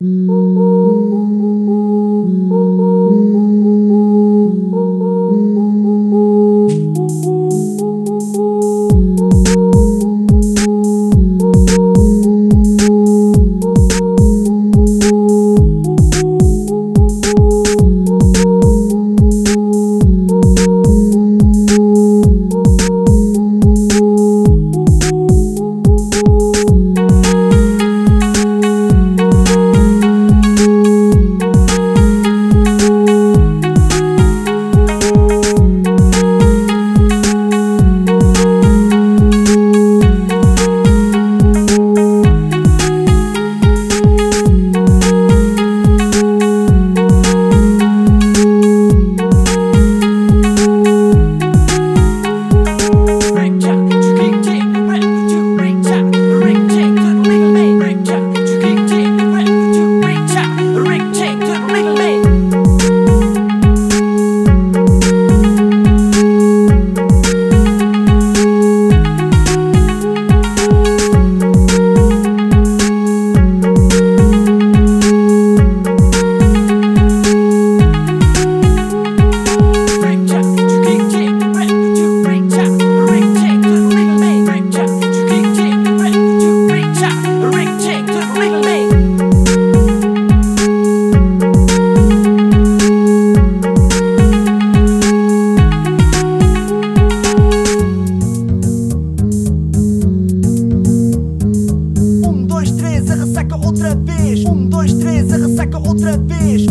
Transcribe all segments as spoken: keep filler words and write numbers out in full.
Outra vez, um, dois, três, a ressaca outra vez.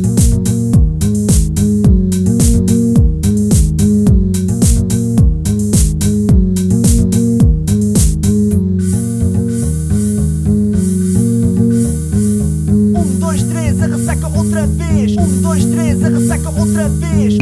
Um, dois, três, a ressaca outra vez. Um, dois, três, a ressaca outra vez.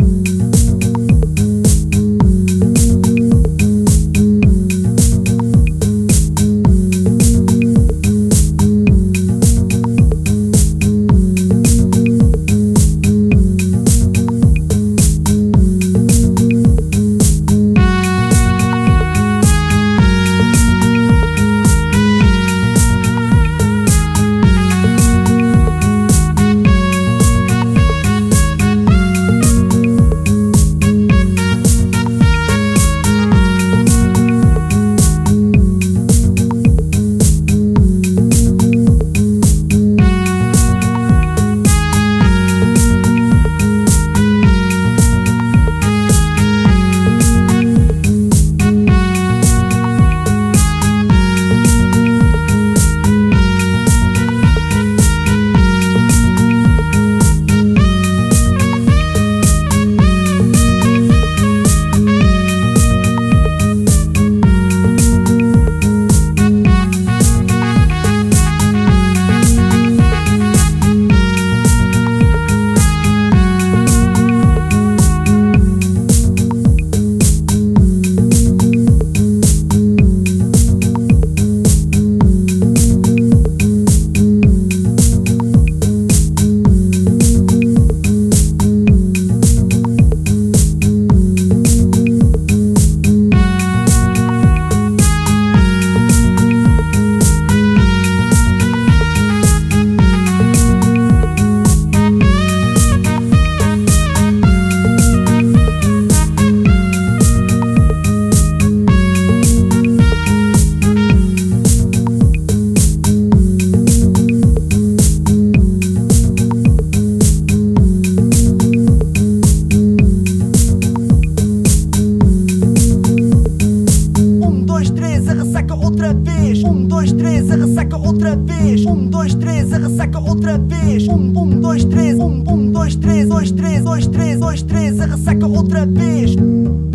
Outra vez, um, dois, três, a ressaca outra vez. Um, dois, três, a ressaca outra vez. Um, um, dois, três, um, um, dois, três, dois, três, dois, três, dois, três, a ressaca outra vez.